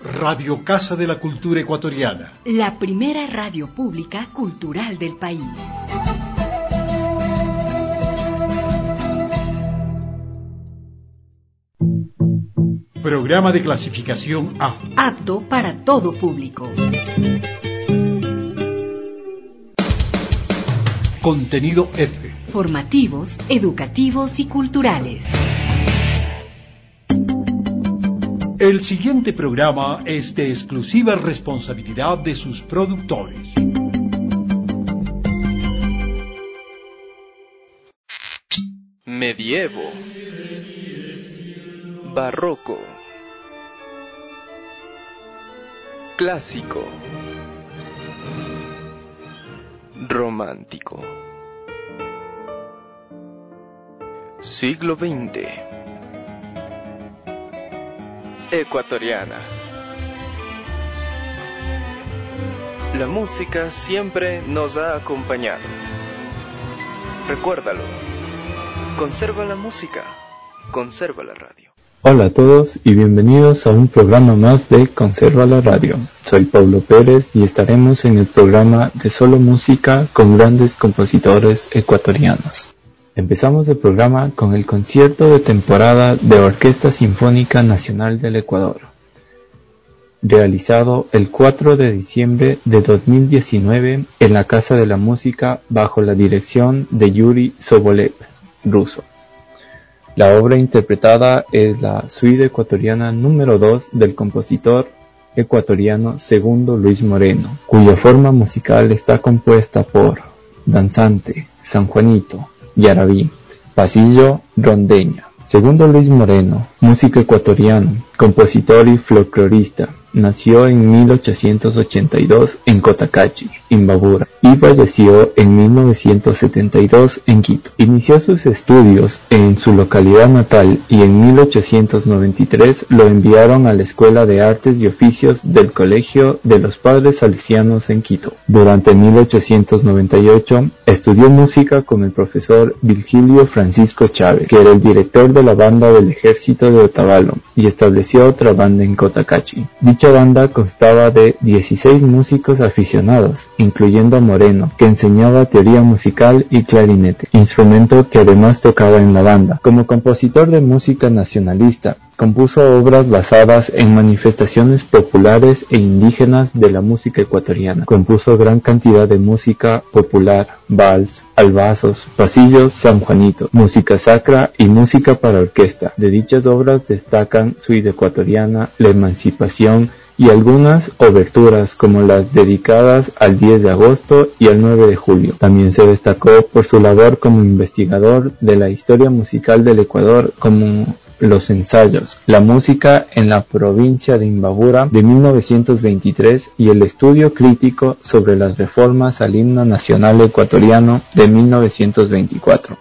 Radio Casa de la Cultura Ecuatoriana. La primera radio pública cultural del país. Programa de clasificación A. Apto para todo público. Contenido F. Formativos, educativos y culturales. El siguiente programa es de exclusiva responsabilidad de sus productores. Medievo, barroco, clásico, romántico, siglo XX, ecuatoriana. La música siempre nos ha acompañado. Recuérdalo. Conserva la música, conserva la radio. Hola a todos y bienvenidos a un programa más de Conserva la Radio. Soy Pablo Pérez y estaremos en el programa de solo música con grandes compositores ecuatorianos. Empezamos el programa con el concierto de temporada de Orquesta Sinfónica Nacional del Ecuador, realizado el 4 de diciembre de 2019 en la Casa de la Música bajo la dirección de Yuri Sobolev, ruso. La obra interpretada es la Suite ecuatoriana número 2 del compositor ecuatoriano Segundo Luis Moreno, cuya forma musical está compuesta por danzante, San Juanito, Yarabí, pasillo, rondeña. Segundo Luis Moreno, músico ecuatoriano, compositor y folclorista, nació en 1882 en Cotacachi, Imbabura, y falleció en 1972 en Quito. Inició sus estudios en su localidad natal y en 1893 lo enviaron a la Escuela de Artes y Oficios del Colegio de los Padres Salesianos en Quito. Durante 1898 estudió música con el profesor Virgilio Francisco Chávez, que era el director de la banda del Ejército de Otavalo, y estableció otra banda en Cotacachi. Dicha banda constaba de 16 músicos aficionados, incluyendo a Moreno, que enseñaba teoría musical y clarinete, instrumento que además tocaba en la banda. Como compositor de música nacionalista, compuso obras basadas en manifestaciones populares e indígenas de la música ecuatoriana. Compuso gran cantidad de música popular, vals, albazos, pasillos, San Juanito, música sacra y música para orquesta. De dichas obras destacan Suite ecuatoriana, La Emancipación y algunas oberturas como las dedicadas al 10 de agosto y al 9 de julio. También se destacó por su labor como investigador de la historia musical del Ecuador, como los ensayos, La música en la provincia de Imbabura de 1923 y el estudio crítico sobre las reformas al himno nacional ecuatoriano de 1924.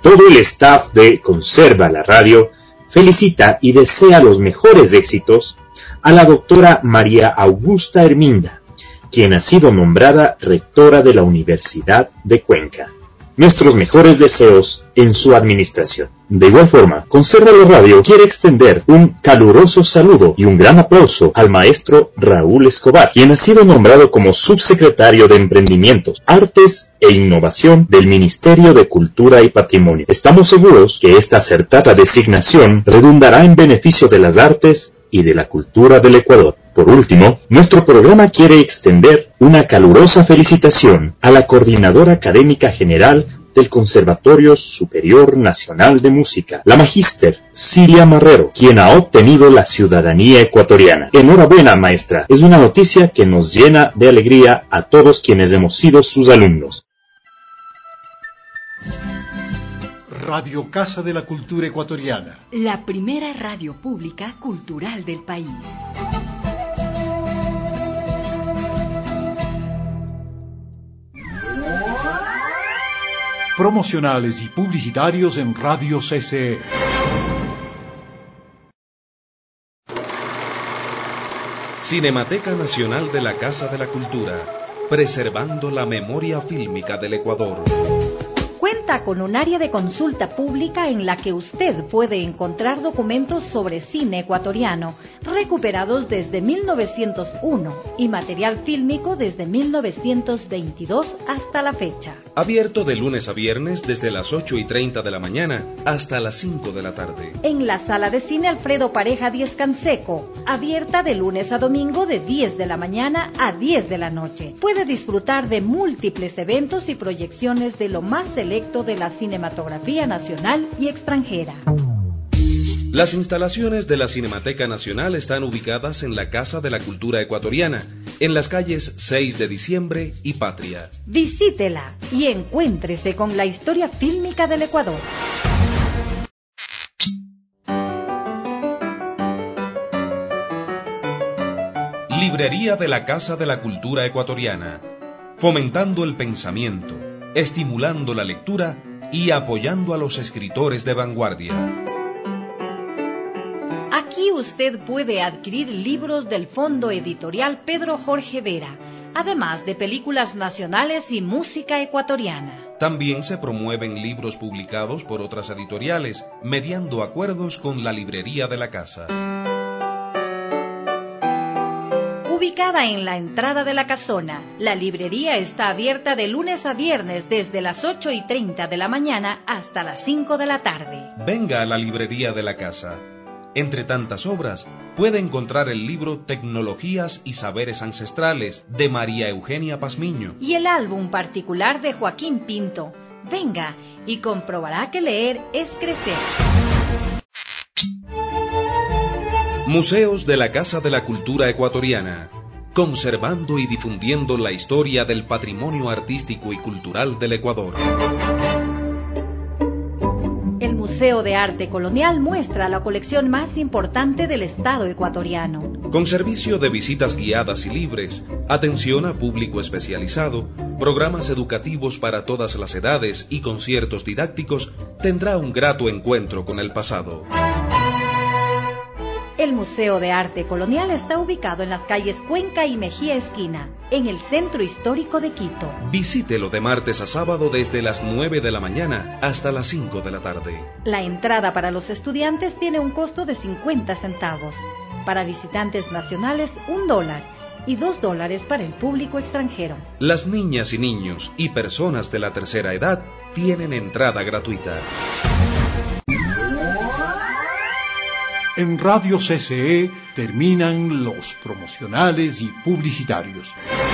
Todo el staff de Conserva la Radio felicita y desea los mejores éxitos a la doctora María Augusta Herminda, quien ha sido nombrada rectora de la Universidad de Cuenca. Nuestros mejores deseos en su administración. De igual forma, Conserva la Radio quiere extender un caluroso saludo y un gran aplauso al maestro Raúl Escobar, quien ha sido nombrado como subsecretario de Emprendimientos, Artes e Innovación del Ministerio de Cultura y Patrimonio. Estamos seguros que esta acertada designación redundará en beneficio de las artes y de la cultura del Ecuador. Por último, nuestro programa quiere extender una calurosa felicitación a la Coordinadora Académica General del Conservatorio Superior Nacional de Música, la magíster Cilia Marrero, quien ha obtenido la ciudadanía ecuatoriana. Enhorabuena, maestra. Es una noticia que nos llena de alegría a todos quienes hemos sido sus alumnos. Radio Casa de la Cultura Ecuatoriana. La primera radio pública cultural del país. Promocionales y publicitarios en Radio CCE. Cinemateca Nacional de la Casa de la Cultura, preservando la memoria fílmica del Ecuador. Cuenta con un área de consulta pública en la que usted puede encontrar documentos sobre cine ecuatoriano, recuperados desde 1901 y material fílmico desde 1922 hasta la fecha. Abierto de lunes a viernes desde las 8:30 de la mañana hasta las 5 de la tarde. En la sala de cine Alfredo Pareja 10 Canseco, abierta de lunes a domingo de 10 de la mañana a 10 de la noche. Puede disfrutar de múltiples eventos y proyecciones de lo más selecto de la cinematografía nacional y extranjera. Las instalaciones de la Cinemateca Nacional están ubicadas en la Casa de la Cultura Ecuatoriana, en las calles 6 de Diciembre y Patria. Visítela y encuéntrese con la historia fílmica del Ecuador. Librería de la Casa de la Cultura Ecuatoriana, fomentando el pensamiento, estimulando la lectura y apoyando a los escritores de vanguardia. Aquí usted puede adquirir libros del Fondo Editorial Pedro Jorge Vera, además de películas nacionales y música ecuatoriana. También se promueven libros publicados por otras editoriales, mediando acuerdos con la librería de la casa. Ubicada en la entrada de la casona, la librería está abierta de lunes a viernes desde las 8:30 de la mañana hasta las 5 de la tarde. Venga a la librería de la casa. Entre tantas obras, puede encontrar el libro Tecnologías y Saberes Ancestrales, de María Eugenia Pazmiño. Y el álbum particular de Joaquín Pinto. Venga y comprobará que leer es crecer. Museos de la Casa de la Cultura Ecuatoriana, conservando y difundiendo la historia del patrimonio artístico y cultural del Ecuador. El Museo de Arte Colonial muestra la colección más importante del Estado ecuatoriano. Con servicio de visitas guiadas y libres, atención a público especializado, programas educativos para todas las edades y conciertos didácticos, tendrá un grato encuentro con el pasado. El Museo de Arte Colonial está ubicado en las calles Cuenca y Mejía Esquina, en el centro histórico de Quito. Visítelo de martes a sábado desde las 9 de la mañana hasta las 5 de la tarde. La entrada para los estudiantes tiene un costo de 50 centavos. Para visitantes nacionales, $1 y $2 para el público extranjero. Las niñas y niños y personas de la tercera edad tienen entrada gratuita. En Radio CCE terminan los promocionales y publicitarios.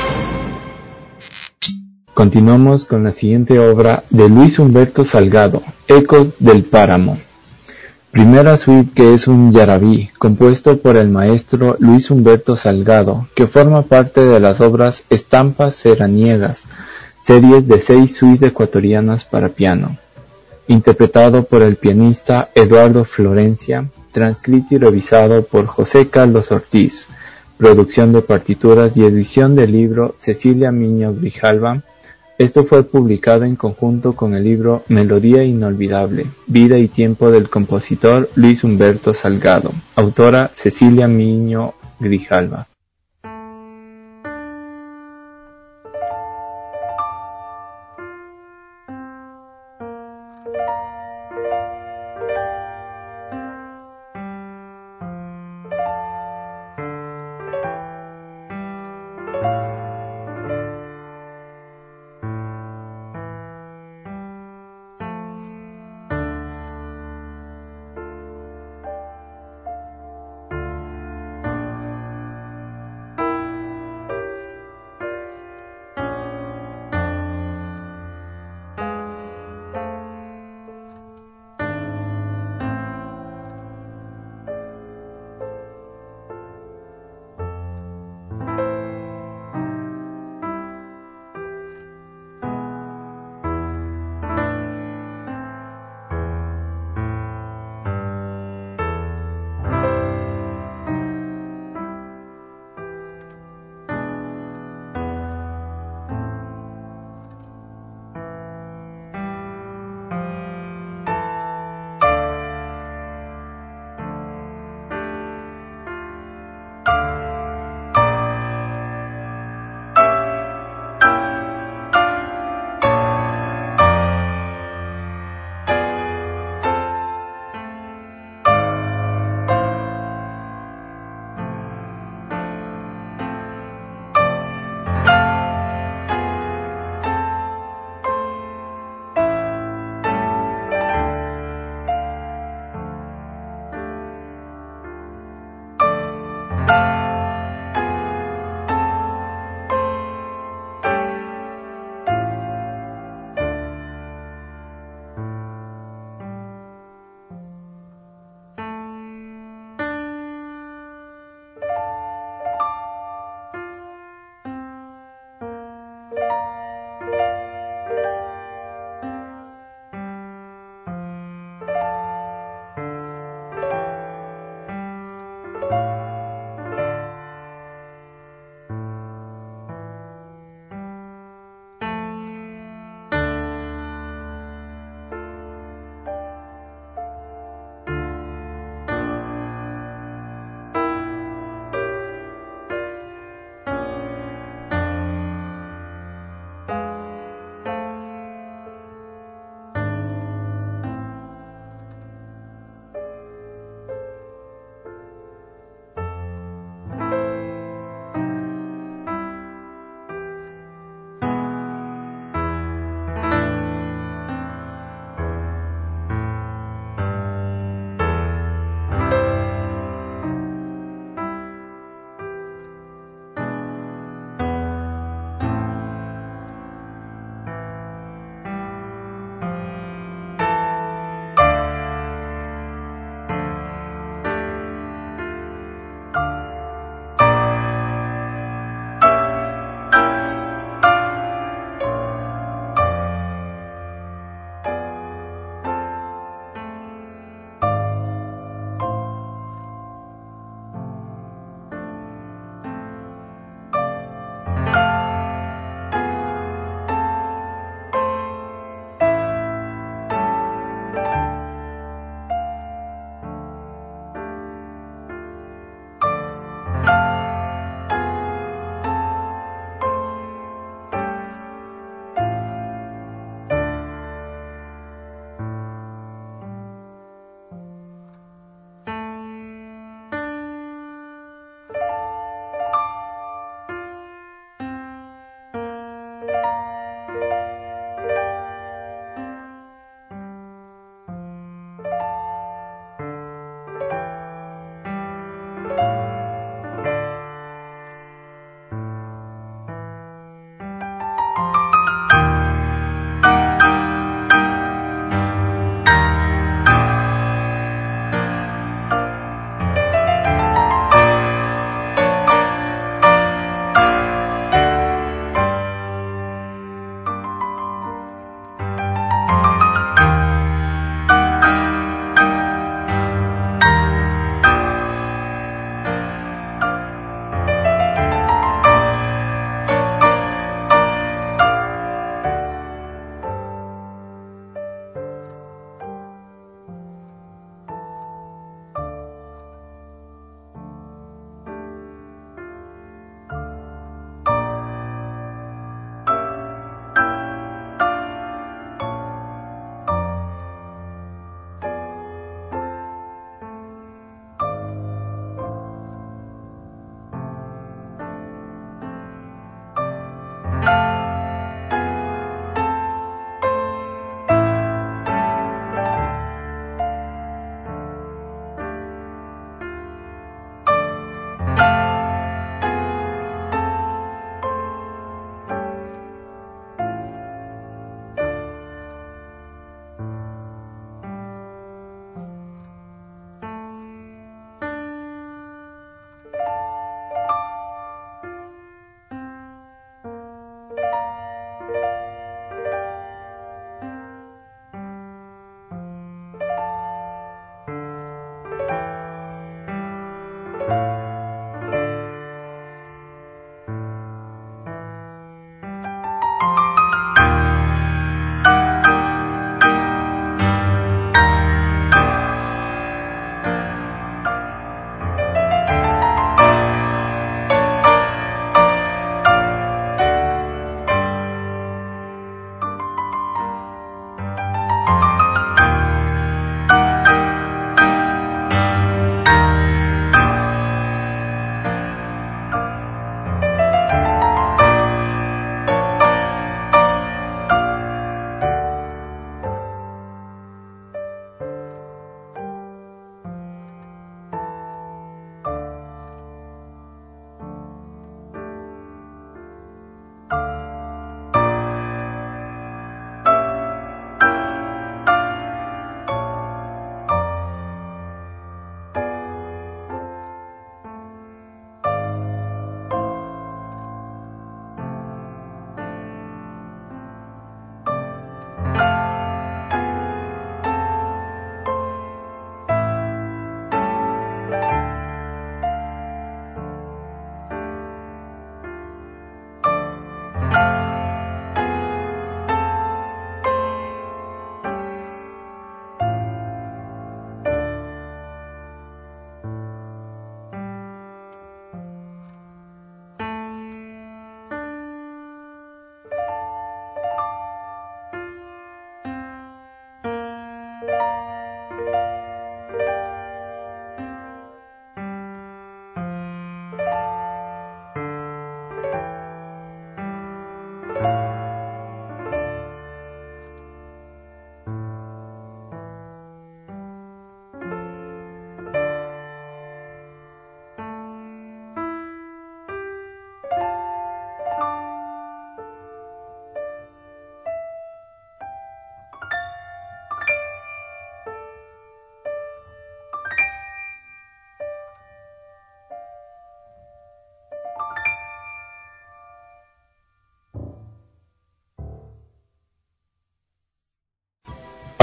Continuamos con la siguiente obra de Luis Humberto Salgado, Ecos del Páramo. Primera suite, que es un yarabí, compuesto por el maestro Luis Humberto Salgado, que forma parte de las obras Estampas Seraniegas, series de 6 suites ecuatorianas para piano. Interpretado por el pianista Eduardo Florencia, transcrito y revisado por José Carlos Ortiz, producción de partituras y edición del libro Cecilia Miño Grijalva, Esto fue publicado en conjunto con el libro Melodía Inolvidable, Vida y Tiempo del compositor Luis Humberto Salgado, autora Cecilia Miño Grijalva.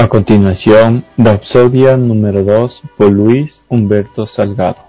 A continuación, Rapsodia número 2 por Luis Humberto Salgado.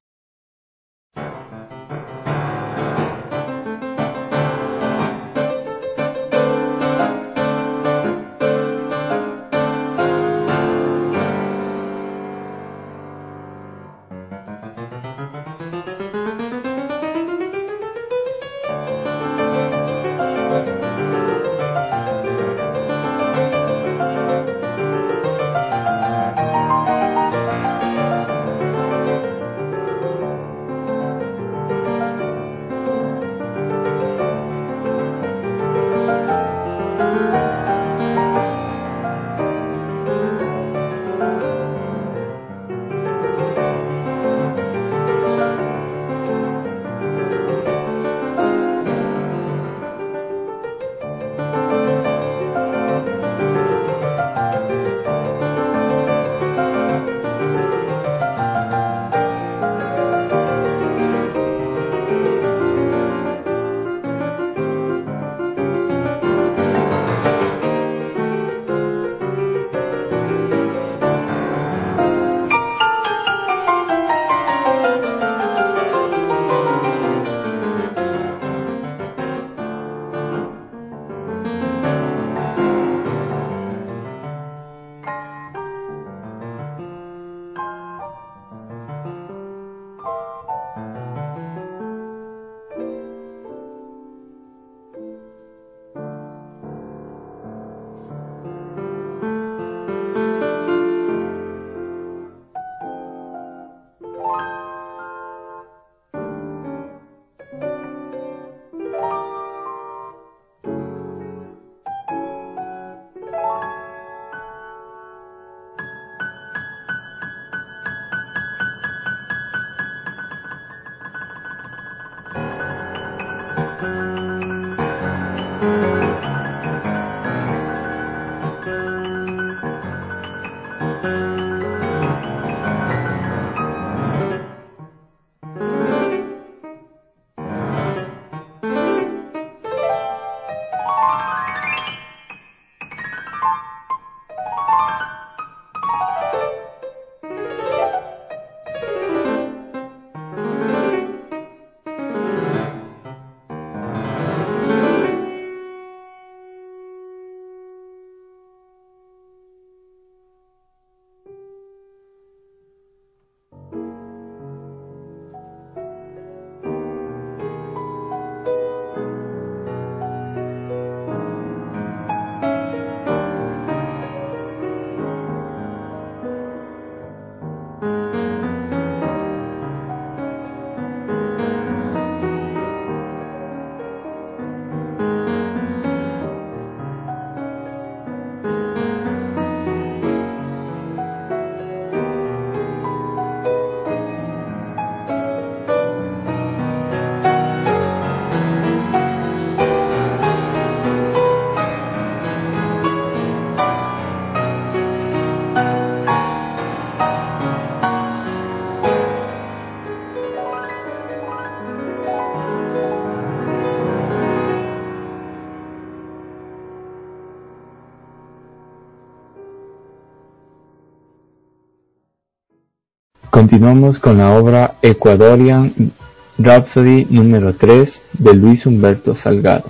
Continuamos con la obra Ecuadorian Rhapsody número 3 de Luis Humberto Salgado.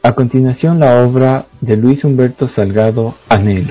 A continuación, la obra de Luis Humberto Salgado, Anhelo.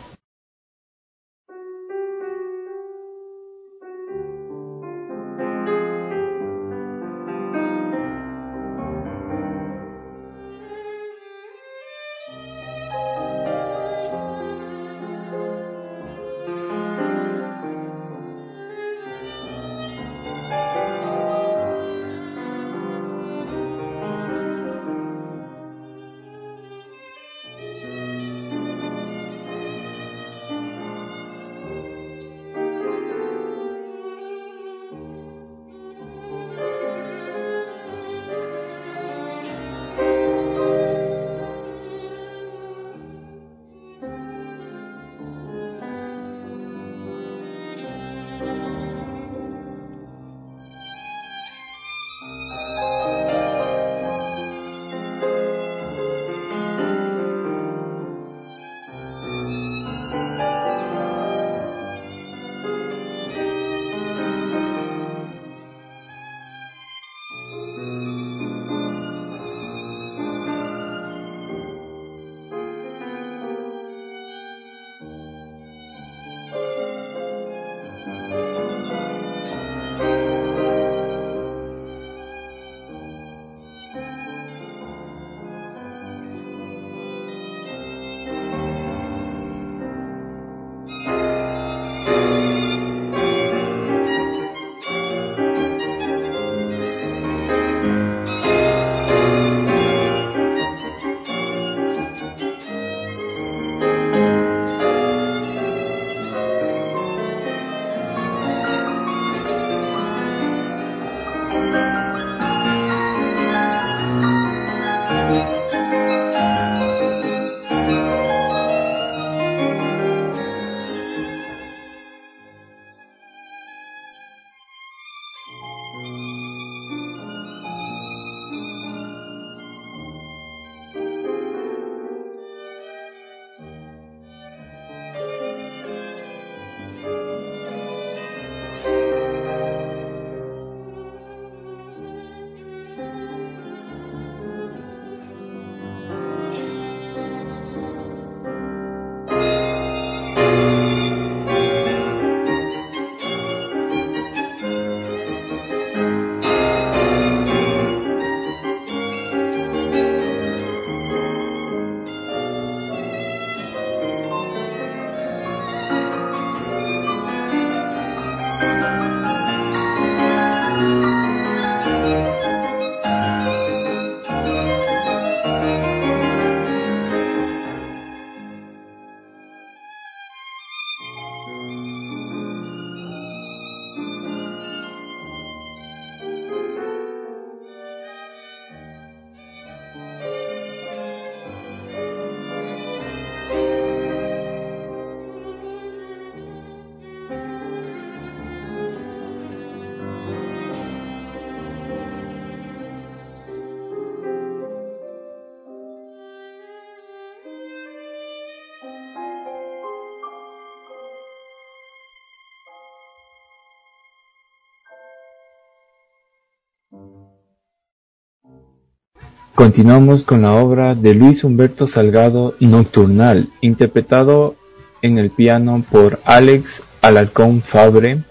Continuamos con la obra de Luis Humberto Salgado, Nocturnal, interpretado en el piano por Alex Alarcón Fabre.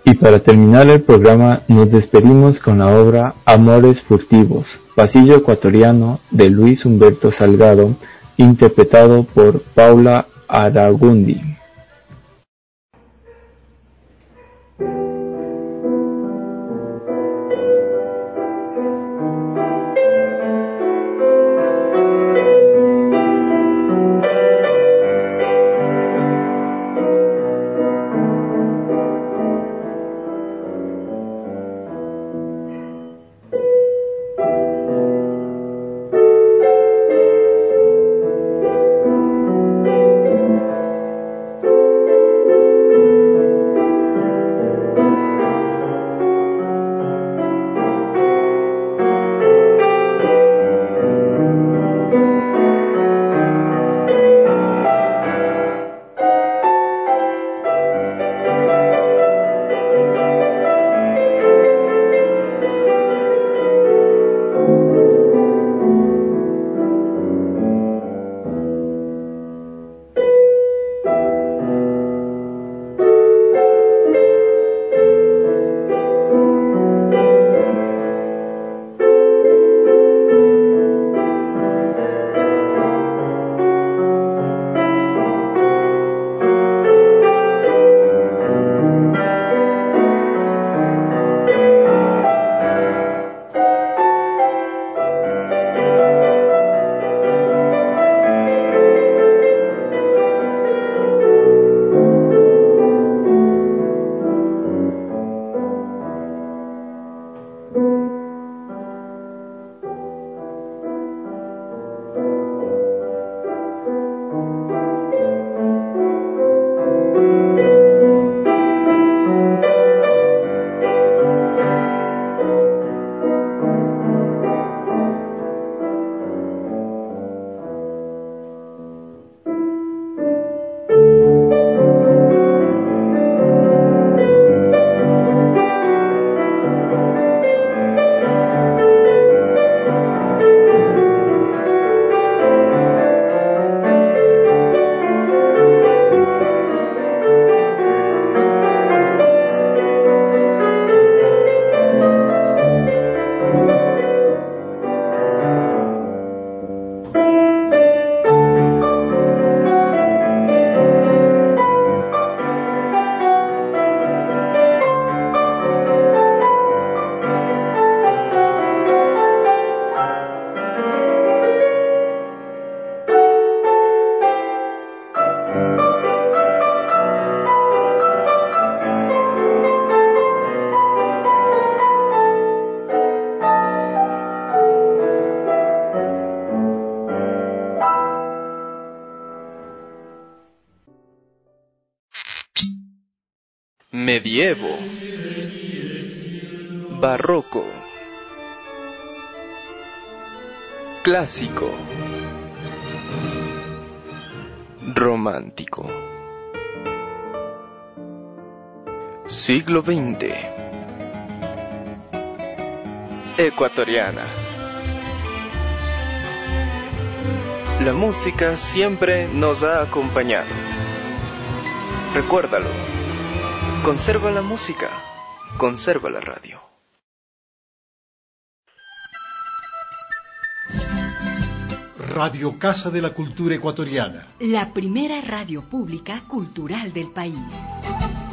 Y para terminar el programa nos despedimos con la obra Amores Furtivos, Pasillo Ecuatoriano de Luis Humberto Salgado, interpretado por Paula Aragundi. Medievo, barroco, clásico, romántico, siglo XX, ecuatoriana. La música siempre nos ha acompañado. Recuérdalo. Conserva la música, conserva la radio. Radio Casa de la Cultura Ecuatoriana. La primera radio pública cultural del país.